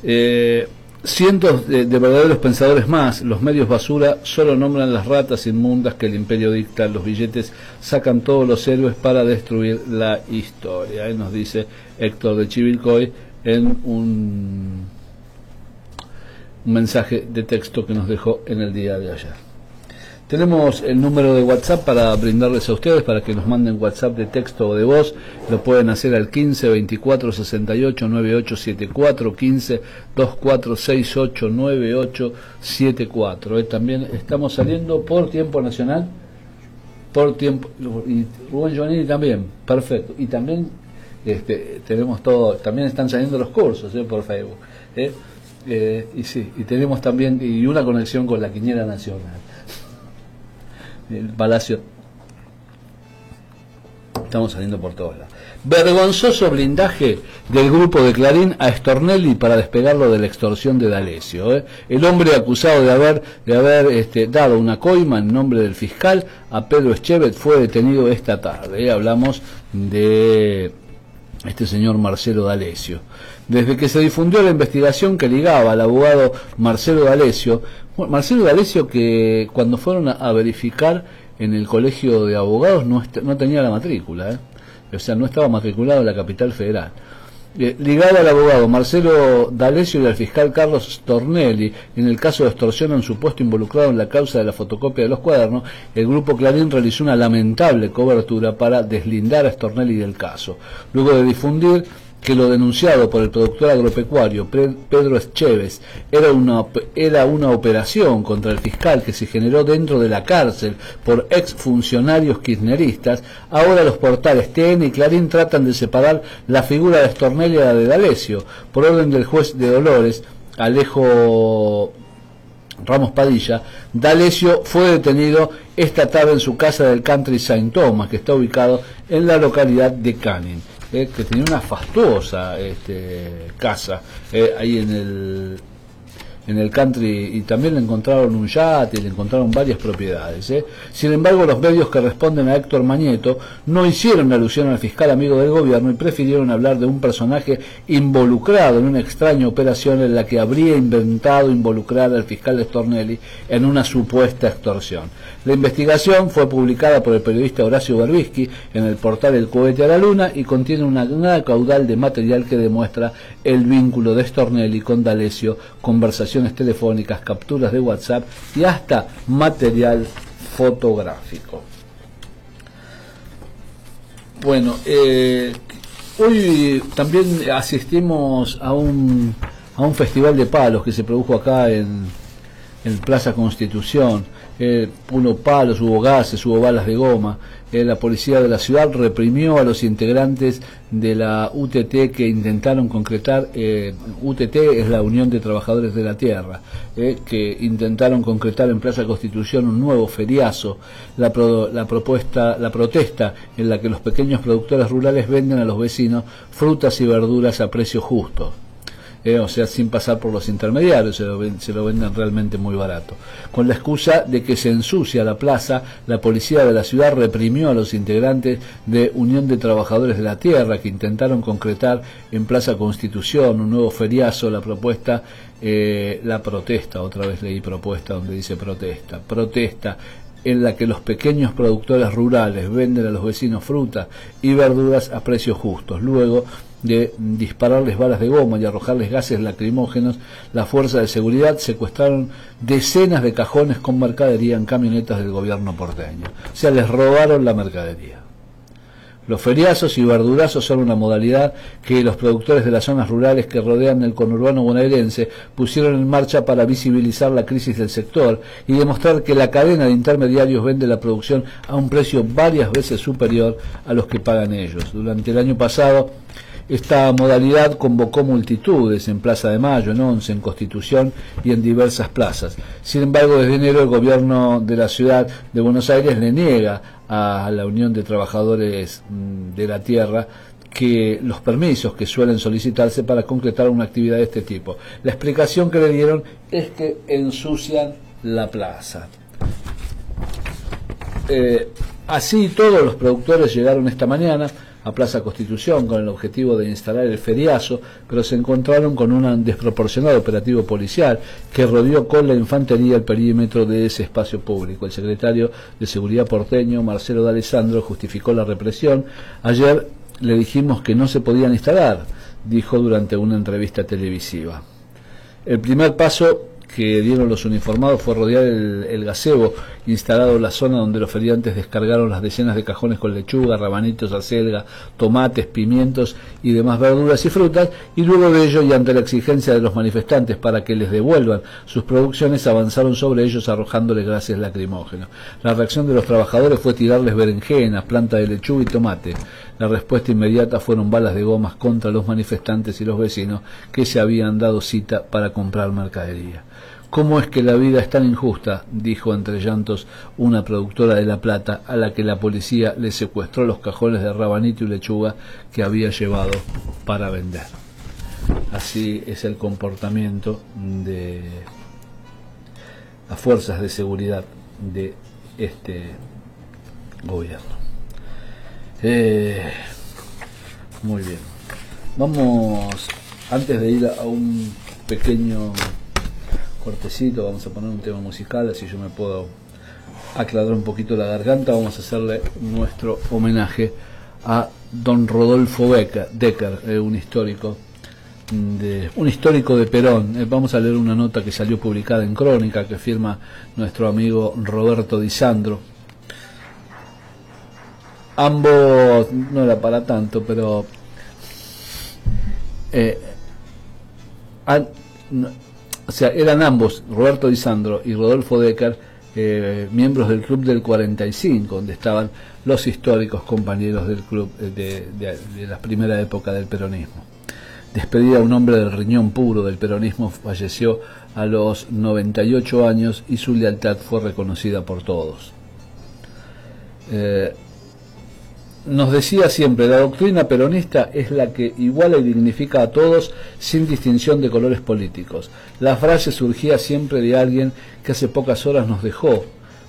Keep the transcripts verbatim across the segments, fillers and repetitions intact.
Eh, cientos de, de verdaderos pensadores más, los medios basura solo nombran las ratas inmundas que el imperio dicta, los billetes sacan todos los héroes para destruir la historia, ¿eh? Nos dice Héctor de Chivilcoy en un, un mensaje de texto que nos dejó en el día de ayer. Tenemos el número de WhatsApp para brindarles a ustedes, para que nos manden WhatsApp de texto o de voz. Lo pueden hacer al quince veinticuatro sesenta y ocho noventa y ocho setenta y cuatro, quince veinticuatro sesenta y ocho noventa y ocho setenta y cuatro. Eh, también estamos saliendo por tiempo nacional, por tiempo, y Rubén Giovanni también, perfecto. Y también este, tenemos todo, también están saliendo los cursos eh, por Facebook. Eh, eh, y sí, y tenemos también y una conexión con la Quiniela Nacional. El Palacio, estamos saliendo por todos lados. Vergonzoso blindaje del grupo de Clarín a Stornelli para despegarlo de la extorsión de D'Alessio. ¿eh? El hombre acusado de haber de haber este, dado una coima en nombre del fiscal a Pedro Schevet fue detenido esta tarde. ¿eh? Hablamos de este señor Marcelo D'Alessio. Desde que se difundió la investigación que ligaba al abogado Marcelo D'Alessio, Marcelo D'Alessio que cuando fueron a, a verificar en el colegio de abogados no, no tenía la matrícula, ¿eh? O sea, no estaba matriculado en la capital federal. Eh, ligado al abogado Marcelo D'Alessio y al fiscal Carlos Stornelli en el caso de extorsión en su puesto involucrado en la causa de la fotocopia de los cuadernos, el grupo Clarín realizó una lamentable cobertura para deslindar a Stornelli del caso. Luego de difundir que lo denunciado por el productor agropecuario Pedro Schevet era una, era una operación contra el fiscal que se generó dentro de la cárcel por exfuncionarios kirchneristas, ahora los portales T N y Clarín tratan de separar la figura de Stornelli a la de D'Alessio. Por orden del juez de Dolores, Alejo Ramos Padilla, D'Alessio fue detenido esta tarde en su casa del Country Saint Thomas, que está ubicado en la localidad de Canning. Eh, que tenía una fastuosa este, casa eh, ahí en el en el country, y también le encontraron un yate, le encontraron varias propiedades. ¿eh? Sin embargo, los medios que responden a Héctor Mañeto no hicieron alusión al fiscal amigo del gobierno y prefirieron hablar de un personaje involucrado en una extraña operación en la que habría inventado involucrar al fiscal Stornelli en una supuesta extorsión. La investigación fue publicada por el periodista Horacio Berbisky en el portal El Cohete a la Luna y contiene una, una caudal de material que demuestra el vínculo de Stornelli con D'Alessio, conversaciones telefónicas, capturas de WhatsApp y hasta material fotográfico. Bueno, eh, hoy también asistimos a un a un festival de palos que se produjo acá en, en Plaza Constitución. Eh, hubo palos, hubo gases, hubo balas de goma. Eh, la policía de la ciudad reprimió a los integrantes de la U T T que intentaron concretar, eh, U T T es la Unión de Trabajadores de la Tierra, eh, que intentaron concretar en Plaza Constitución un nuevo feriazo, la, pro, la propuesta, la protesta en la que los pequeños productores rurales venden a los vecinos frutas y verduras a precio justo. Eh, o sea, sin pasar por los intermediarios, se lo, ven, se lo venden realmente muy barato. Con la excusa de que se ensucia la plaza, la policía de la ciudad reprimió a los integrantes de Unión de Trabajadores de la Tierra que intentaron concretar en Plaza Constitución un nuevo feriazo, la propuesta, eh, la protesta, otra vez leí propuesta donde dice protesta, protesta en la que los pequeños productores rurales venden a los vecinos frutas y verduras a precios justos. Luego de dispararles balas de goma y arrojarles gases lacrimógenos, las fuerzas de seguridad secuestraron decenas de cajones con mercadería en camionetas del gobierno porteño. O sea, les robaron la mercadería. Los feriazos y verdurazos son una modalidad que los productores de las zonas rurales que rodean el conurbano bonaerense pusieron en marcha para visibilizar la crisis del sector y demostrar que la cadena de intermediarios vende la producción a un precio varias veces superior a los que pagan ellos. Durante el año pasado, esta modalidad convocó multitudes en Plaza de Mayo, en Once, en Constitución y en diversas plazas. Sin embargo, desde enero el gobierno de la ciudad de Buenos Aires le niega a la Unión de Trabajadores de la Tierra que los permisos que suelen solicitarse para concretar una actividad de este tipo. La explicación que le dieron es que ensucian la plaza. Eh, así todos los productores llegaron esta mañana a Plaza Constitución con el objetivo de instalar el feriazo, pero se encontraron con un desproporcionado operativo policial que rodeó con la infantería el perímetro de ese espacio público. El secretario de Seguridad porteño, Marcelo D'Alessandro, justificó la represión. Ayer le dijimos que no se podían instalar, dijo durante una entrevista televisiva. El primer paso que dieron los uniformados fue rodear el, el gazebo instalado en la zona donde los feriantes descargaron las decenas de cajones con lechuga, rabanitos, acelga, tomates, pimientos y demás verduras y frutas, y luego de ello, y ante la exigencia de los manifestantes para que les devuelvan sus producciones, avanzaron sobre ellos arrojándoles gases lacrimógenos. La reacción de los trabajadores fue tirarles berenjenas, planta de lechuga y tomate. La respuesta inmediata fueron balas de gomas contra los manifestantes y los vecinos que se habían dado cita para comprar mercadería. ¿Cómo es que la vida es tan injusta?, dijo entre llantos una productora de La Plata a la que la policía le secuestró los cajones de rabanito y lechuga que había llevado para vender. Así es el comportamiento de las fuerzas de seguridad de este gobierno. Eh, muy bien. Vamos, antes de ir a un pequeño cortecito, vamos a poner un tema musical, así yo me puedo aclarar un poquito la garganta. Vamos a hacerle nuestro homenaje a don Rodolfo Becker, Decker, eh, un histórico de, un histórico de Perón. Eh, vamos a leer una nota que salió publicada en Crónica, que firma nuestro amigo Roberto Di Sandro. Ambos, no era para tanto, pero eh, han, no, o sea, eran ambos, Roberto Di Sandro y Rodolfo Decker, eh, miembros del Club del cuarenta y cinco, donde estaban los históricos compañeros del club de, de, de la primera época del peronismo. Despedida un hombre del riñón puro del peronismo, falleció a los noventa y ocho años y su lealtad fue reconocida por todos. Eh, Nos decía siempre, la doctrina peronista es la que iguala y dignifica a todos sin distinción de colores políticos. La frase surgía siempre de alguien que hace pocas horas nos dejó,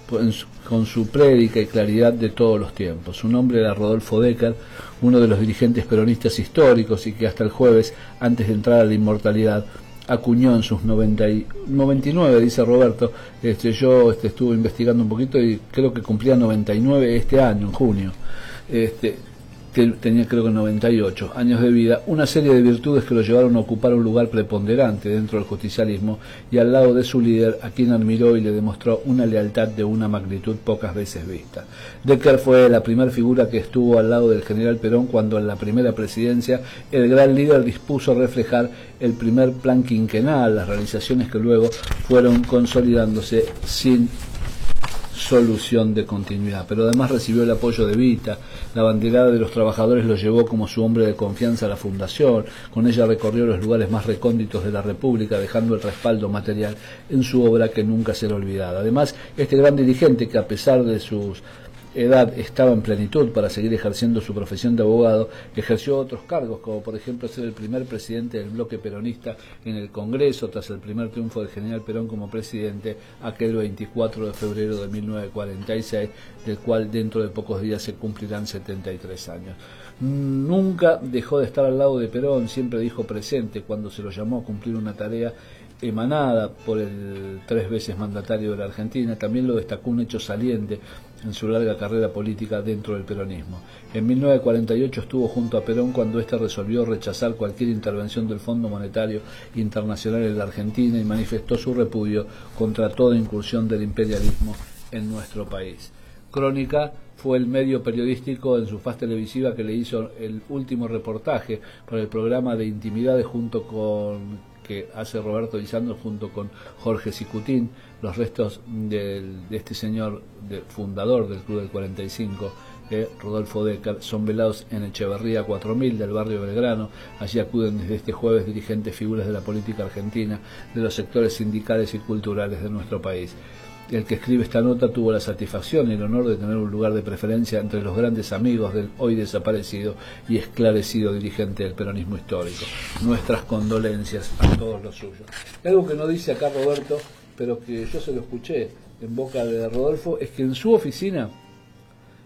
con su prédica y claridad de todos los tiempos. Su nombre era Rodolfo Decker, uno de los dirigentes peronistas históricos y que hasta el jueves, antes de entrar a la inmortalidad, acuñó en sus noventa y nueve, dice Roberto. Este, yo este, estuve investigando un poquito y creo que cumplía noventa y nueve este año, en junio. Este, que tenía creo que noventa y ocho años de vida, una serie de virtudes que lo llevaron a ocupar un lugar preponderante dentro del justicialismo y al lado de su líder, a quien admiró y le demostró una lealtad de una magnitud pocas veces vista. Decker fue la primera figura que estuvo al lado del general Perón cuando en la primera presidencia el gran líder dispuso reflejar el primer plan quinquenal, las realizaciones que luego fueron consolidándose sin solución de continuidad, pero además recibió el apoyo de Evita. La banderada de los trabajadores lo llevó como su hombre de confianza a la fundación. Con ella recorrió los lugares más recónditos de la República, dejando el respaldo material en su obra que nunca será olvidada. Además, este gran dirigente, que a pesar de sus edad estaba en plenitud para seguir ejerciendo su profesión de abogado, ejerció otros cargos, como por ejemplo ser el primer presidente del bloque peronista en el Congreso, tras el primer triunfo del general Perón como presidente, aquel veinticuatro de febrero de mil novecientos cuarenta y seis, del cual dentro de pocos días se cumplirán setenta y tres años. Nunca dejó de estar al lado de Perón, siempre dijo presente cuando se lo llamó a cumplir una tarea emanada por el tres veces mandatario de la Argentina. También lo destacó un hecho saliente en su larga carrera política dentro del peronismo. En mil novecientos cuarenta y ocho estuvo junto a Perón cuando éste resolvió rechazar cualquier intervención del Fondo Monetario Internacional en la Argentina y manifestó su repudio contra toda incursión del imperialismo en nuestro país. Crónica fue el medio periodístico en su faz televisiva que le hizo el último reportaje para el programa de Intimidades junto con que hace Roberto Di Sandro junto con Jorge Sicutín. Los restos del, de este señor de, fundador del Club del cuarenta y cinco, eh, Rodolfo Decker, son velados en Echeverría cuatro mil del barrio Belgrano. Allí acuden desde este jueves dirigentes figuras de la política argentina, de los sectores sindicales y culturales de nuestro país. El que escribe esta nota tuvo la satisfacción y el honor de tener un lugar de preferencia entre los grandes amigos del hoy desaparecido y esclarecido dirigente del peronismo histórico. Nuestras condolencias a todos los suyos. Algo que no dice acá Roberto, pero que yo se lo escuché en boca de Rodolfo, es que en su oficina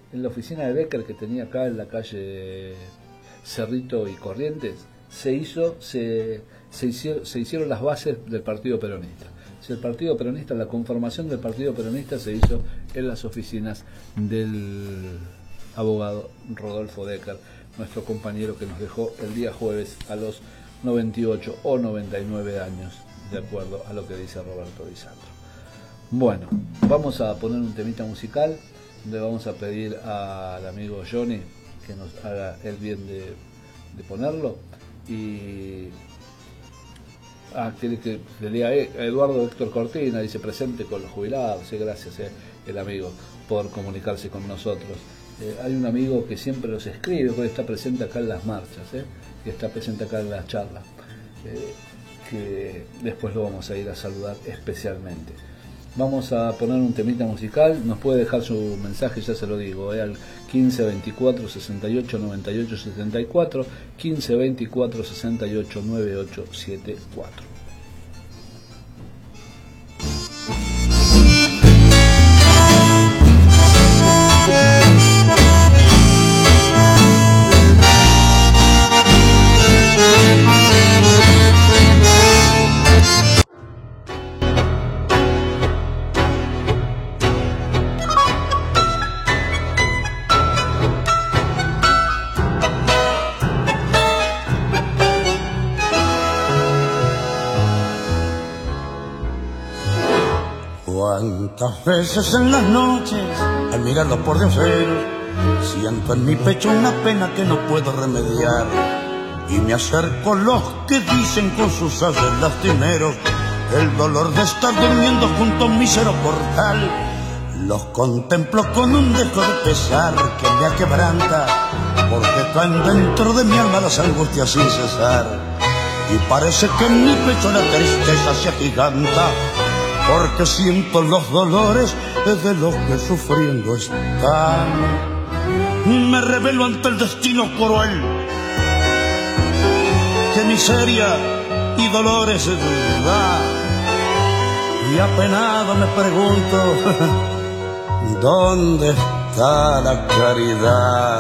en la oficina de Becker que tenía acá en la calle Cerrito y Corrientes, se hizo, se, se, hicieron, se hicieron las bases del Partido Peronista. Si el Partido Peronista, la conformación del Partido Peronista se hizo en las oficinas del abogado Rodolfo Becker, nuestro compañero que nos dejó el día jueves a los noventa y ocho o noventa y nueve años, de acuerdo a lo que dice Roberto Di Sandro. Bueno, vamos a poner un temita musical, donde vamos a pedir al amigo Johnny que nos haga el bien de, de ponerlo. Y ah, quiere que le lea a Eduardo Héctor Cortina, dice presente con los jubilados. Sí, gracias eh, el amigo por comunicarse con nosotros. Eh, hay un amigo que siempre los escribe, que está presente acá en las marchas, eh, que está presente acá en las charlas, eh, que después lo vamos a ir a saludar especialmente. Vamos a poner un temita musical, nos puede dejar su mensaje, ya se lo digo, eh, al quince veinticuatro sesenta y ocho noventa y ocho setenta y cuatro, quince veinticuatro sesenta y ocho noventa y ocho setenta y cuatro. Cuántas veces en las noches, al mirarlo por de afuera, siento en mi pecho una pena que no puedo remediar. Y me acerco a los que dicen con sus haces lastimeros el dolor de estar durmiendo junto a un mísero portal. Los contemplo con un dejo de pesar que me aquebranta, porque traen dentro de mi alma las angustias sin cesar. Y parece que en mi pecho la tristeza se agiganta, porque siento los dolores de los que sufriendo están. Me rebelo ante el destino cruel, que miseria y dolores da. Y apenado me pregunto, ¿dónde está la caridad?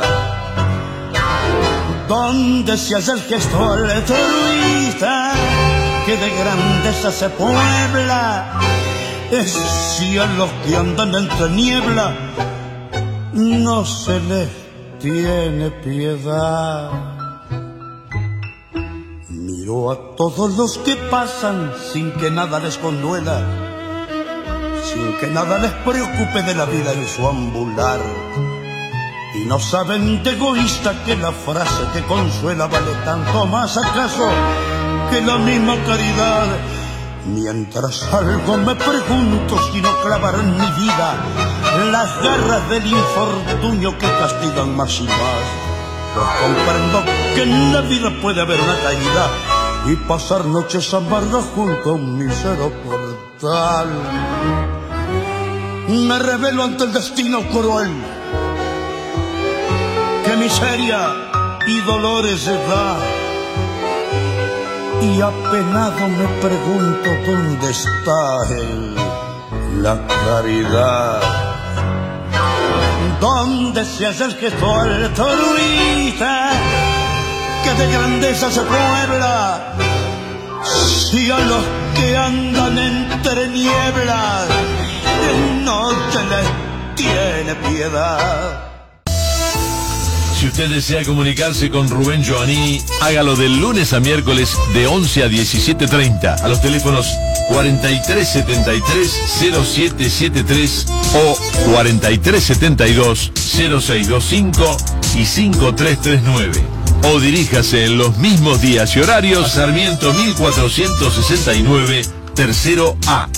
¿Dónde se hace el gesto altruista que de grandeza se puebla? Es si a los que andan entre niebla no se les tiene piedad. Miro a todos los que pasan sin que nada les conduela, sin que nada les preocupe de la vida en su ambular. Y no saben de egoísta que la frase que consuela vale tanto más acaso que la misma caridad. Mientras algo me pregunto si no clavar en mi vida las garras del infortunio que castigan más y más, pues comprendo que en la vida puede haber una caída y pasar noches amargas junto a un mísero portal. Me rebelo ante el destino cruel, que miseria y dolores da. Y apenado me pregunto dónde está el, la caridad. ¿Dónde se hace el gesto altruista que de grandeza se puebla? Si a los que andan entre nieblas no se les tiene piedad. Si usted desea comunicarse con Rubén Giovannini, hágalo del lunes a miércoles de once a diecisiete treinta a los teléfonos cuarenta y tres setenta y tres cero siete setenta y tres o cuarenta y tres setenta y dos cero seis veinticinco y cinco tres tres nueve. O diríjase en los mismos días y horarios a Sarmiento mil cuatrocientos sesenta y nueve, tercero A.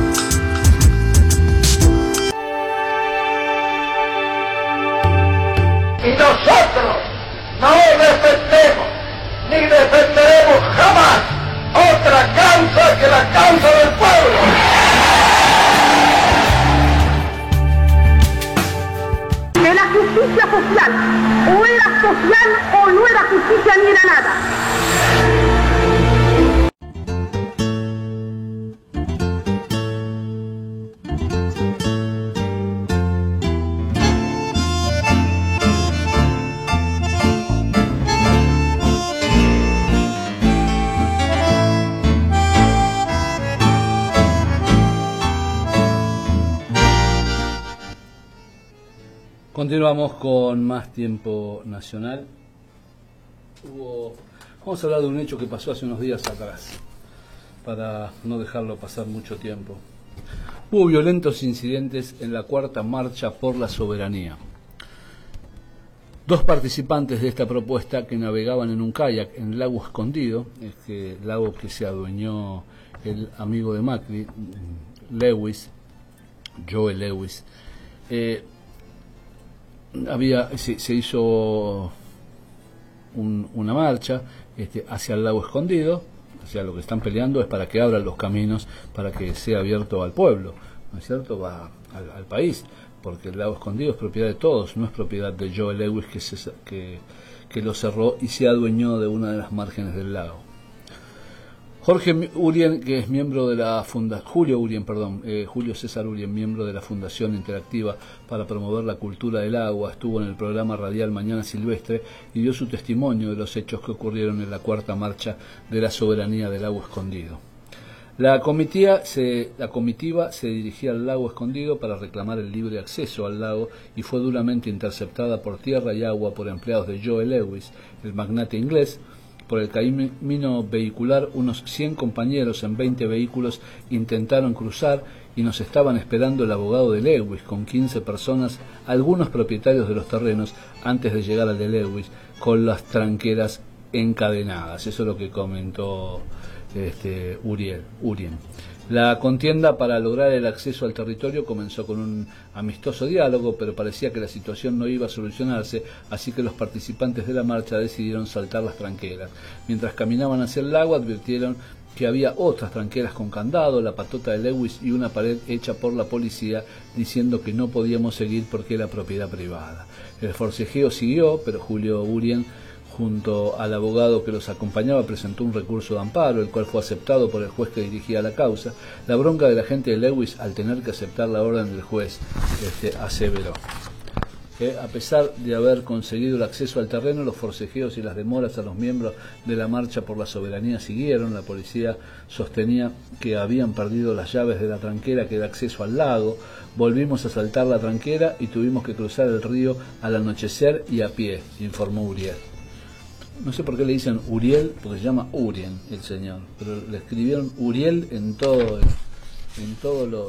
Y nosotros no defendemos ni defenderemos jamás otra causa que la causa del pueblo. Que la justicia social o era social o no era justicia ni era nada. Continuamos con más tiempo nacional. Hubo, vamos a hablar de un hecho que pasó hace unos días atrás, para no dejarlo pasar mucho tiempo. Hubo violentos incidentes en la cuarta marcha por la soberanía. Dos participantes de esta propuesta que navegaban en un kayak en el lago Escondido, este lago que se adueñó el amigo de Macri, Lewis, Joe Lewis, eh, había se, se hizo un, una marcha este, hacia el lago Escondido. O sea, lo que están peleando es para que abran los caminos para que sea abierto al pueblo, ¿no es cierto? Va al, al país, porque el lago Escondido es propiedad de todos, no es propiedad de Joe Lewis que, se, que, que lo cerró y se adueñó de una de las márgenes del lago. Jorge Urien, que es miembro de la fundación, Julio Urien, perdón, eh, Julio César Urien, miembro de la Fundación Interactiva para Promover la Cultura del Agua, estuvo en el programa radial Mañana Silvestre y dio su testimonio de los hechos que ocurrieron en la cuarta marcha de la soberanía del lago Escondido. La comitiva, se, la comitiva se dirigía al lago Escondido para reclamar el libre acceso al lago y fue duramente interceptada por tierra y agua por empleados de Joe Lewis, el magnate inglés. Por el camino vehicular, unos cien compañeros en veinte vehículos intentaron cruzar y nos estaban esperando el abogado de Lewis con quince personas, algunos propietarios de los terrenos, antes de llegar al de Lewis, con las tranqueras encadenadas. Eso es lo que comentó este, Uriel, Urien. La contienda para lograr el acceso al territorio comenzó con un amistoso diálogo, pero parecía que la situación no iba a solucionarse, así que los participantes de la marcha decidieron saltar las tranqueras. Mientras caminaban hacia el lago, advirtieron que había otras tranqueras con candado, la patota de Lewis y una pared hecha por la policía, diciendo que no podíamos seguir porque era propiedad privada. El forcejeo siguió, pero Julio Urien, junto al abogado que los acompañaba, presentó un recurso de amparo, el cual fue aceptado por el juez que dirigía la causa. La bronca de la gente de Lewis al tener que aceptar la orden del juez este, aseveró. Eh, a pesar de haber conseguido el acceso al terreno, los forcejeos y las demoras a los miembros de la marcha por la soberanía siguieron. La policía sostenía que habían perdido las llaves de la tranquera que da acceso al lago. Volvimos a saltar la tranquera y tuvimos que cruzar el río al anochecer y a pie, informó Uriel. No sé por qué le dicen Uriel, porque se llama Urien el señor, pero le escribieron Uriel en todo, en todos los,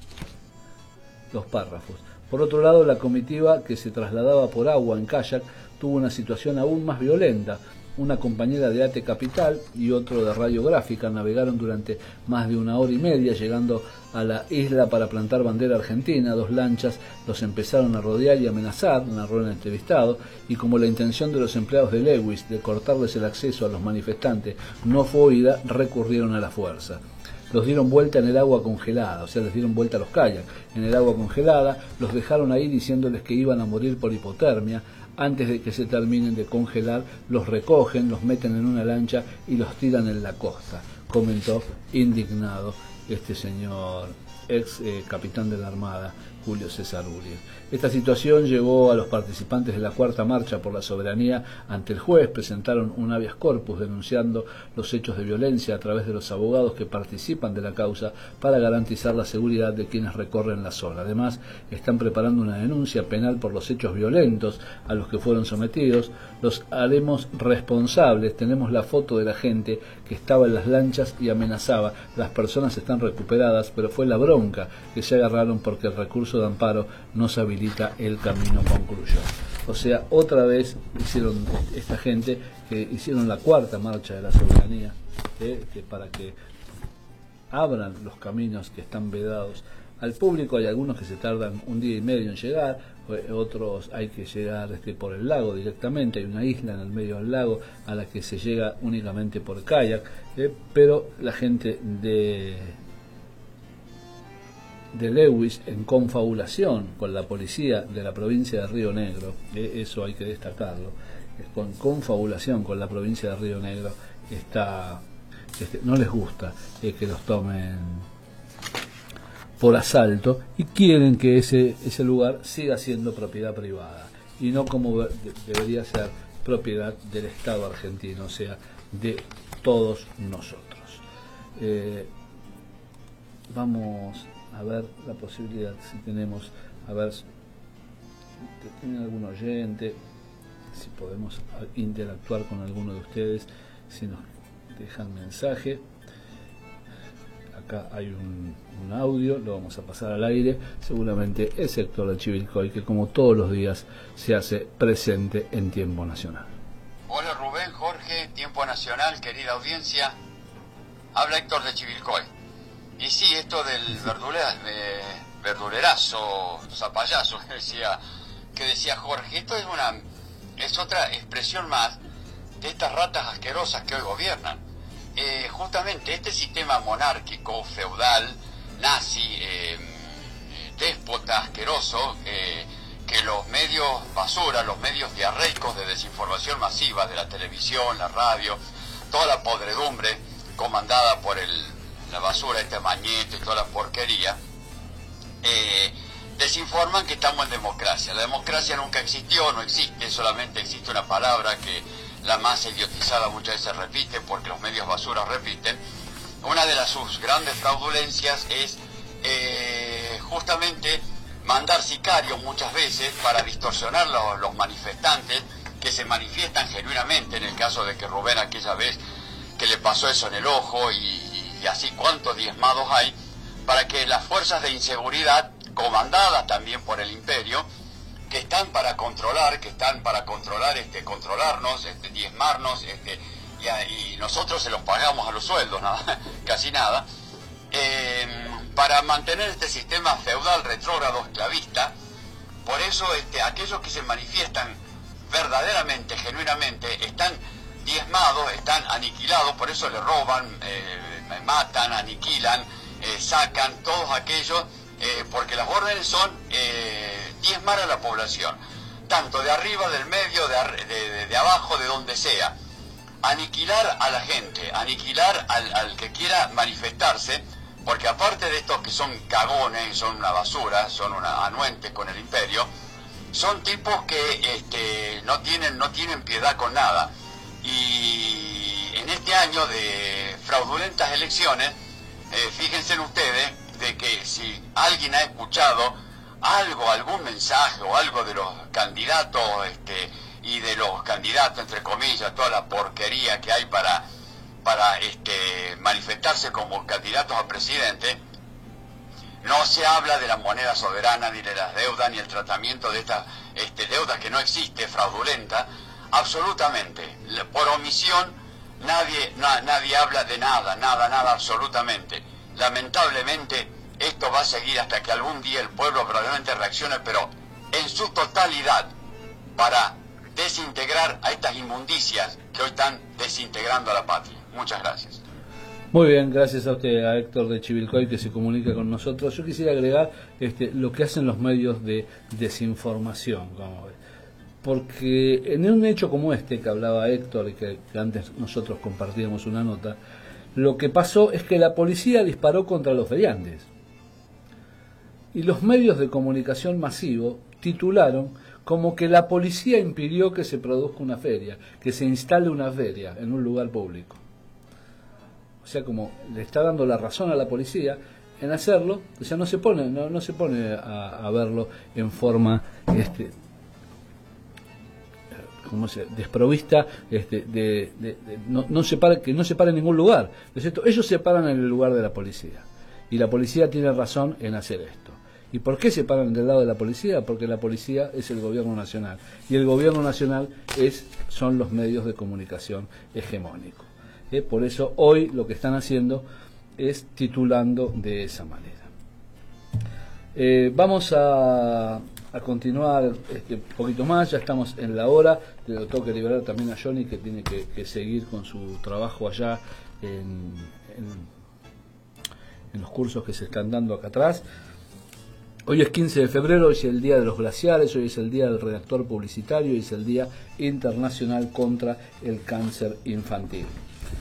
los párrafos. Por otro lado, la comitiva que se trasladaba por agua en kayak tuvo una situación aún más violenta. Una compañera de A T Capital y otro de Radiográfica navegaron durante más de una hora y media, llegando a la isla para plantar bandera argentina. Dos lanchas los empezaron a rodear y amenazar, narró el entrevistado, y como la intención de los empleados de Lewis de cortarles el acceso a los manifestantes no fue oída, recurrieron a la fuerza. Los dieron vuelta en el agua congelada, o sea, les dieron vuelta a los kayaks en el agua congelada, los dejaron ahí diciéndoles que iban a morir por hipotermia. Antes de que se terminen de congelar, los recogen, los meten en una lancha y los tiran en la costa, comentó indignado este señor, ex eh, capitán de la Armada, Julio César Urien. Esta situación llevó a los participantes de la cuarta marcha por la soberanía ante el juez. Presentaron un habeas corpus denunciando los hechos de violencia a través de los abogados que participan de la causa para garantizar la seguridad de quienes recorren la zona. Además, están preparando una denuncia penal por los hechos violentos a los que fueron sometidos. Los haremos responsables. Tenemos la foto de la gente que estaba en las lanchas y amenazaba. Las personas están recuperadas, pero fue la bronca que se agarraron porque el recurso de amparo no se habilitó. El camino, concluyó. O sea, otra vez hicieron esta gente que hicieron la cuarta marcha de la soberanía, ¿eh? que para que abran los caminos que están vedados al público. Hay algunos que se tardan un día y medio en llegar, otros hay que llegar este, por el lago directamente. Hay una isla en el medio del lago a la que se llega únicamente por kayak, ¿eh? pero la gente de de Lewis, en confabulación con la policía de la provincia de Río Negro, eh, eso hay que destacarlo, es con confabulación con la provincia de Río Negro, está, este, no les gusta eh, que los tomen por asalto y quieren que ese, ese lugar siga siendo propiedad privada y no como de, debería ser propiedad del Estado argentino, o sea, de todos nosotros. Eh, vamos a ver la posibilidad, si tenemos, a ver tiene algún oyente, si podemos interactuar con alguno de ustedes, si nos dejan mensaje. Acá hay un, un audio, lo vamos a pasar al aire. Seguramente es Héctor de Chivilcoy, que como todos los días se hace presente en Tiempo Nacional. Hola Rubén, Jorge, Tiempo Nacional, querida audiencia. Habla Héctor de Chivilcoy. Y sí, esto del verdulera, eh, verdulerazo, zapallazo, que decía, que decía Jorge, esto es una es otra expresión más de estas ratas asquerosas que hoy gobiernan. Eh, justamente este sistema monárquico, feudal, nazi, eh, déspota, asqueroso, eh, que los medios basura, los medios diarreicos de desinformación masiva de la televisión, la radio, toda la podredumbre comandada por el, la basura, este Mañete y toda la porquería, eh, desinforman que estamos en democracia. La democracia nunca existió, no existe, solamente existe una palabra que la masa idiotizada muchas veces repite porque los medios basura repiten. Una de las sus grandes fraudulencias es eh, justamente mandar sicarios muchas veces para distorsionar los, los manifestantes que se manifiestan genuinamente, en el caso de que Rubén aquella vez que le pasó eso en el ojo y, y así cuántos diezmados hay, para que las fuerzas de inseguridad, comandadas también por el imperio, que están para controlar, que están para controlar, este, controlarnos, este, diezmarnos, este, y, y nosotros se los pagamos a los sueldos, nada, casi nada, eh, para mantener este sistema feudal, retrógrado, esclavista. Por eso este, aquellos que se manifiestan verdaderamente, genuinamente, están diezmados, están aniquilados, por eso le roban, eh, matan, aniquilan, eh, sacan, todos aquellos, eh, porque las órdenes son eh, diezmar a la población, tanto de arriba, del medio, de, de, de, de abajo, de donde sea, aniquilar a la gente, aniquilar al, al que quiera manifestarse, porque aparte de estos que son cagones, son una basura, son una anuentes con el imperio, son tipos que este, no tienen no tienen piedad con nada. Y en este año de fraudulentas elecciones, eh, fíjense ustedes de que si alguien ha escuchado algo, algún mensaje o algo de los candidatos este, y de los candidatos, entre comillas, toda la porquería que hay para, para este, manifestarse como candidatos a presidente, no se habla de la moneda soberana, ni de las deudas, ni el tratamiento de estas este, deudas que no existe, fraudulenta, absolutamente. Por omisión, nadie, na, nadie habla de nada, nada, nada, absolutamente. Lamentablemente, esto va a seguir hasta que algún día el pueblo probablemente reaccione, pero en su totalidad, para desintegrar a estas inmundicias que hoy están desintegrando a la patria. Muchas gracias. Muy bien, gracias a usted, a Héctor de Chivilcoy, que se comunica con nosotros. Yo quisiera agregar este, lo que hacen los medios de desinformación, como ves. Porque en un hecho como este que hablaba Héctor y que, que antes nosotros compartíamos una nota, lo que pasó es que la policía disparó contra los feriantes. Y los medios de comunicación masivo titularon como que la policía impidió que se produzca una feria, que se instale una feria en un lugar público. O sea, como le está dando la razón a la policía en hacerlo, o sea, no se pone, no, no se pone a, a verlo en forma este, ¿cómo se desprovista, este, de, de, de, no, no se para, que no se para en ningún lugar, ¿no es cierto? Ellos se paran en el lugar de la policía y la policía tiene razón en hacer esto. ¿Y por qué se paran del lado de la policía? Porque la policía es el gobierno nacional y el gobierno nacional es son los medios de comunicación hegemónicos. ¿Eh? Por eso hoy lo que están haciendo es titulando de esa manera. Eh, vamos a, a continuar este, un poquito más, ya estamos en la hora. Le tengo que liberar también a Johnny, que tiene que, que seguir con su trabajo allá en, en, en los cursos que se están dando acá atrás. Hoy es quince de febrero, hoy es el día de los glaciares, hoy es el día del redactor publicitario y es el día internacional contra el cáncer infantil.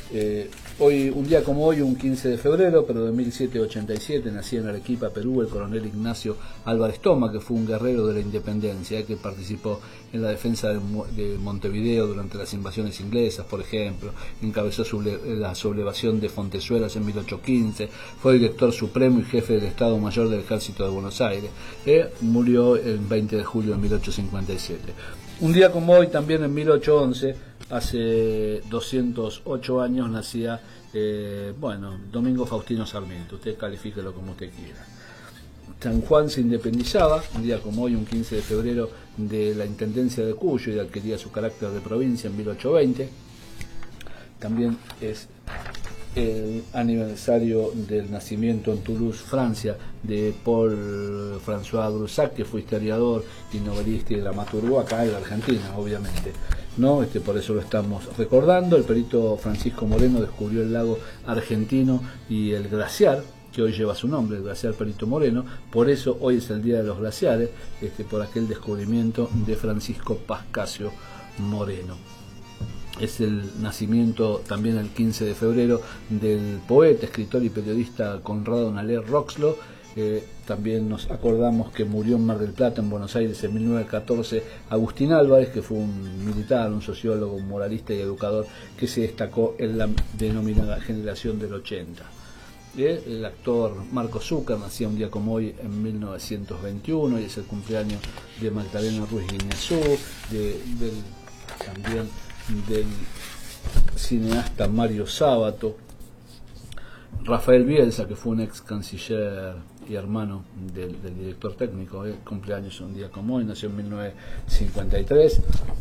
Eh, hoy, un día como hoy, un quince de febrero, pero de mil setecientos ochenta y siete, nacía en Arequipa, Perú, el coronel Ignacio Álvarez Toma, que fue un guerrero de la independencia, que participó en la defensa de, de Montevideo durante las invasiones inglesas, por ejemplo, encabezó suble, la sublevación de Fontezuelas en mil ochocientos quince, fue director supremo y jefe del Estado Mayor del Ejército de Buenos Aires, eh, murió el veinte de julio de mil ochocientos cincuenta y siete. Un día como hoy, también en mil ochocientos once, hace doscientos ocho años, nacía, eh, bueno, Domingo Faustino Sarmiento, usted califíquelo como usted quiera. San Juan se independizaba, un día como hoy, un quince de febrero, de la Intendencia de Cuyo y adquiría su carácter de provincia en mil ochocientos veinte. También es el aniversario del nacimiento en Toulouse, Francia, de Paul François Groussac, que fue historiador y novelista y dramaturgo acá en la Argentina, obviamente, ¿no? Este, por eso lo estamos recordando. El perito Francisco Moreno descubrió el lago argentino y el glaciar, que hoy lleva su nombre, el glaciar Perito Moreno. Por eso hoy es el Día de los Glaciares, este, por aquel descubrimiento de Francisco Pascasio Moreno. Es el nacimiento también el quince de febrero del poeta, escritor y periodista Conrado Nalé Roxlo. Eh, también nos acordamos que murió en Mar del Plata, en Buenos Aires, en mil novecientos catorce, Agustín Álvarez, que fue un militar, un sociólogo, un moralista y educador que se destacó en la denominada generación del ochenta. Eh, el actor Marco Zúcar nacía un día como hoy en mil novecientos veintiuno y es el cumpleaños de Magdalena Ruiz Guiñazú, de, del, también del cineasta Mario Sábato, Rafael Bielsa, que fue un ex canciller y hermano del, del director técnico, el cumpleaños un día como hoy, nació en mil novecientos cincuenta y tres.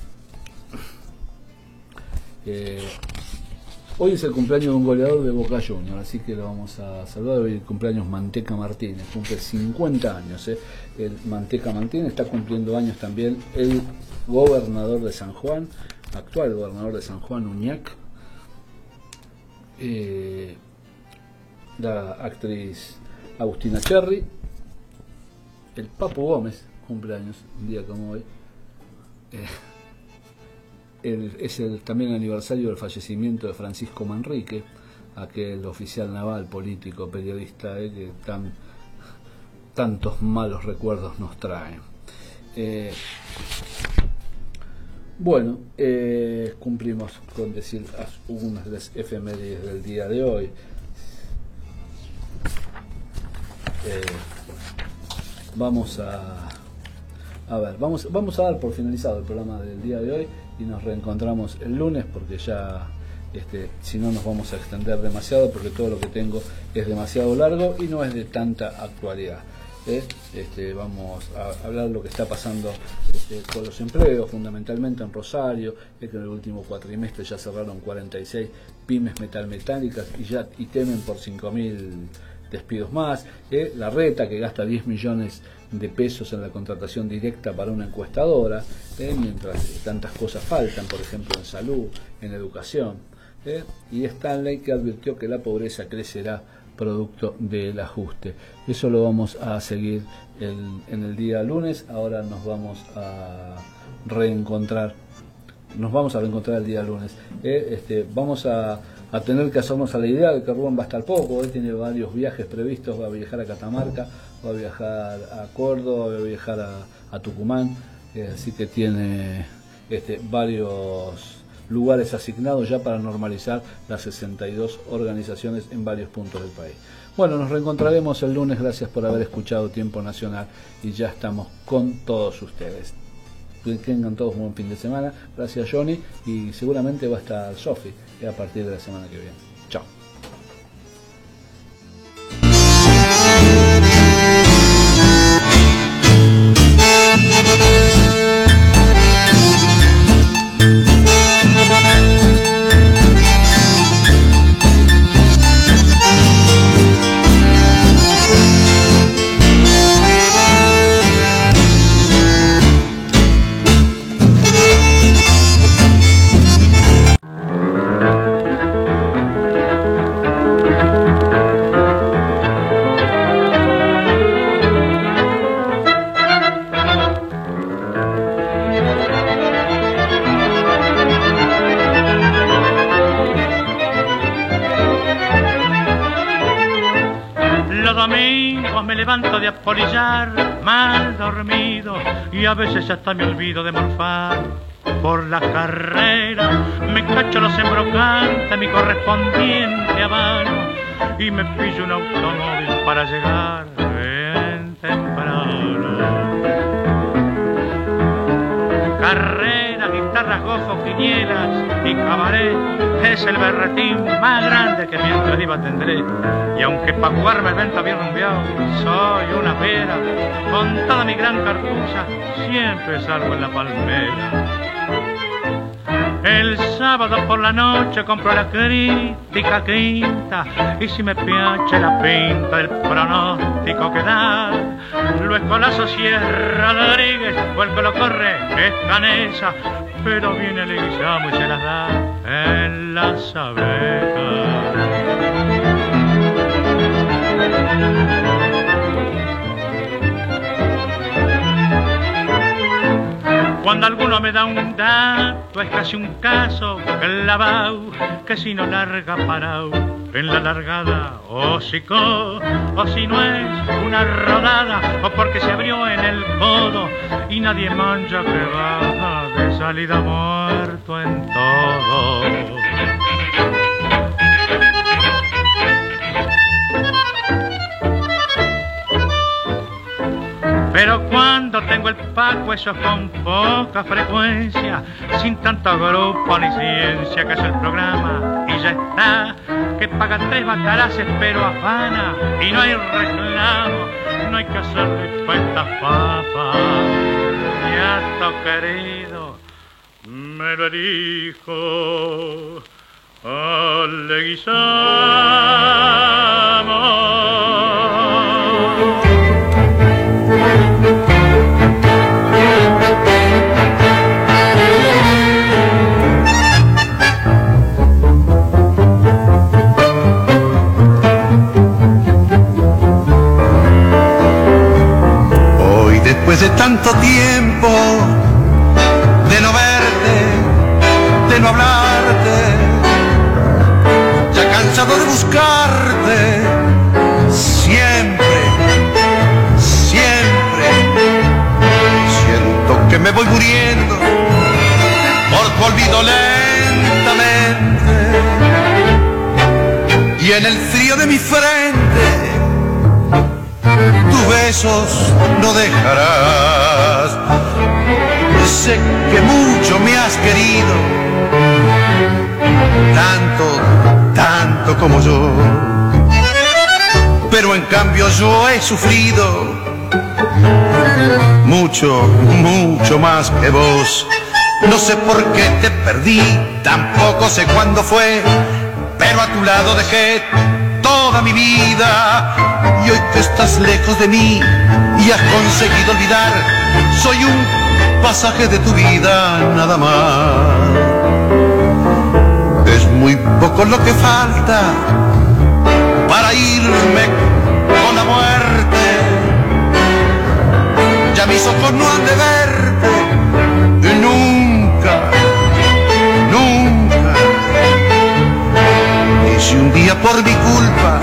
Eh, hoy es el cumpleaños de un goleador de Boca Juniors, así que lo vamos a saludar. Hoy el cumpleaños Manteca Martínez, cumple cincuenta años. Eh. El Manteca Martínez está cumpliendo años también el gobernador de San Juan, actual gobernador de San Juan, Uñac, eh, la actriz Agustina Cherry, el Papu Gómez, cumpleaños un día como hoy, eh, el, es el también el aniversario del fallecimiento de Francisco Manrique, aquel oficial naval, político, periodista, eh, que tan, tantos malos recuerdos nos trae. Eh, Bueno, eh, cumplimos con decir algunas de las efemérides del día de hoy. Eh, vamos a a ver, vamos vamos a dar por finalizado el programa del día de hoy y nos reencontramos el lunes, porque ya este, si no nos vamos a extender demasiado, porque todo lo que tengo es demasiado largo y no es de tanta actualidad. ¿Eh? Este, vamos a hablar de lo que está pasando este, con los empleos, fundamentalmente en Rosario, es que en el último cuatrimestre ya cerraron cuarenta y seis pymes metalmetálicas y ya y temen por cinco mil despidos más. ¿Eh? La Reta, que gasta diez millones de pesos en la contratación directa para una encuestadora, ¿eh? mientras tantas cosas faltan, por ejemplo en salud, en educación. ¿Eh? Y Stanley, que advirtió que la pobreza crecerá producto del ajuste. Eso lo vamos a seguir el, en el día lunes. Ahora nos vamos a reencontrar nos vamos a reencontrar el día lunes. Eh, este, vamos a, a tener que hacernos a la idea de que Rubén va a estar poco. Él tiene varios viajes previstos, va a viajar a Catamarca, va a viajar a Córdoba, va a viajar a, a Tucumán, eh, así que tiene este, varios lugares asignados ya para normalizar las sesenta y dos organizaciones en varios puntos del país. Bueno, nos reencontraremos el lunes. Gracias por haber escuchado Tiempo Nacional y ya estamos con todos ustedes. Que tengan todos un buen fin de semana. Gracias, Johnny, y seguramente va a estar Sofi a partir de la semana que viene. Chao. domingos me levanto de apolillar, mal dormido, y a veces hasta me olvido de morfar. Por la carrera me cacho los embrocantes, mi correspondiente avalo, y me pillo un automóvil para llegar bien temprano. Carrera, guitarras, gofos, quinielas y cabaret es el berretín más grande que mientras viva tendré. Y aunque pa' jugarme el vento bien rumbeado soy una fiera, con toda mi gran cartucha siempre salgo en la palmera. El sábado por la noche compro la crítica quinta, y si me piache la pinta del pronóstico que da, lo escolazo Sierra Rodríguez, o el que lo corre es Canesa, pero viene el Leguizamo y se las da en las abejas. Cuando alguno me da un dato es casi un caso clavao, que si no larga parao en la largada hocicó, o si no es una rodada o porque se abrió en el codo y nadie mancha que baja de salida muerto en todo. Pero cuando tengo el paco, eso es con poca frecuencia, sin tanto grupo ni ciencia, que es el programa y ya está, que paga tres bacalaces pero afana y no hay reclamo, no hay que hacerle pa' estas papas. Ya está querido, me lo dijo al Leguizamo. Después de tanto tiempo de no verte, de no hablarte, ya cansado de buscarte, siempre, siempre, siento que me voy muriendo por tu olvido lentamente, y en el frío de mi frente tus besos no dejarás. Sé que mucho me has querido, tanto, tanto como yo, pero en cambio yo he sufrido mucho, mucho más que vos. No sé por qué te perdí, tampoco sé cuándo fue, pero a tu lado dejé toda mi vida. Y hoy que estás lejos de mí y has conseguido olvidar, soy un pasaje de tu vida, nada más. Es muy poco lo que falta para irme con la muerte. Ya mis ojos no han de verte nunca, nunca. Y si un día por mi culpa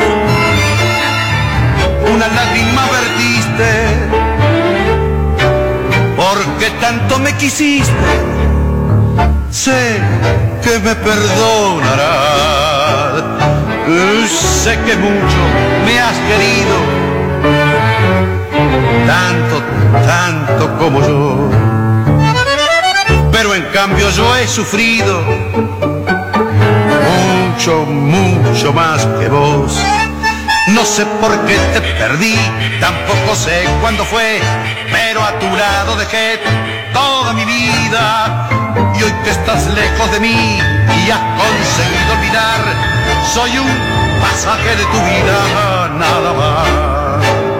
una lágrima vertiste, porque tanto me quisiste, sé que me perdonarás. Sé que mucho me has querido, tanto, tanto como yo, pero en cambio yo he sufrido mucho, mucho más que vos. No sé por qué te perdí, tampoco sé cuándo fue, pero a tu lado dejé toda mi vida. Y hoy que estás lejos de mí y has conseguido olvidar, soy un pasaje de tu vida, nada más.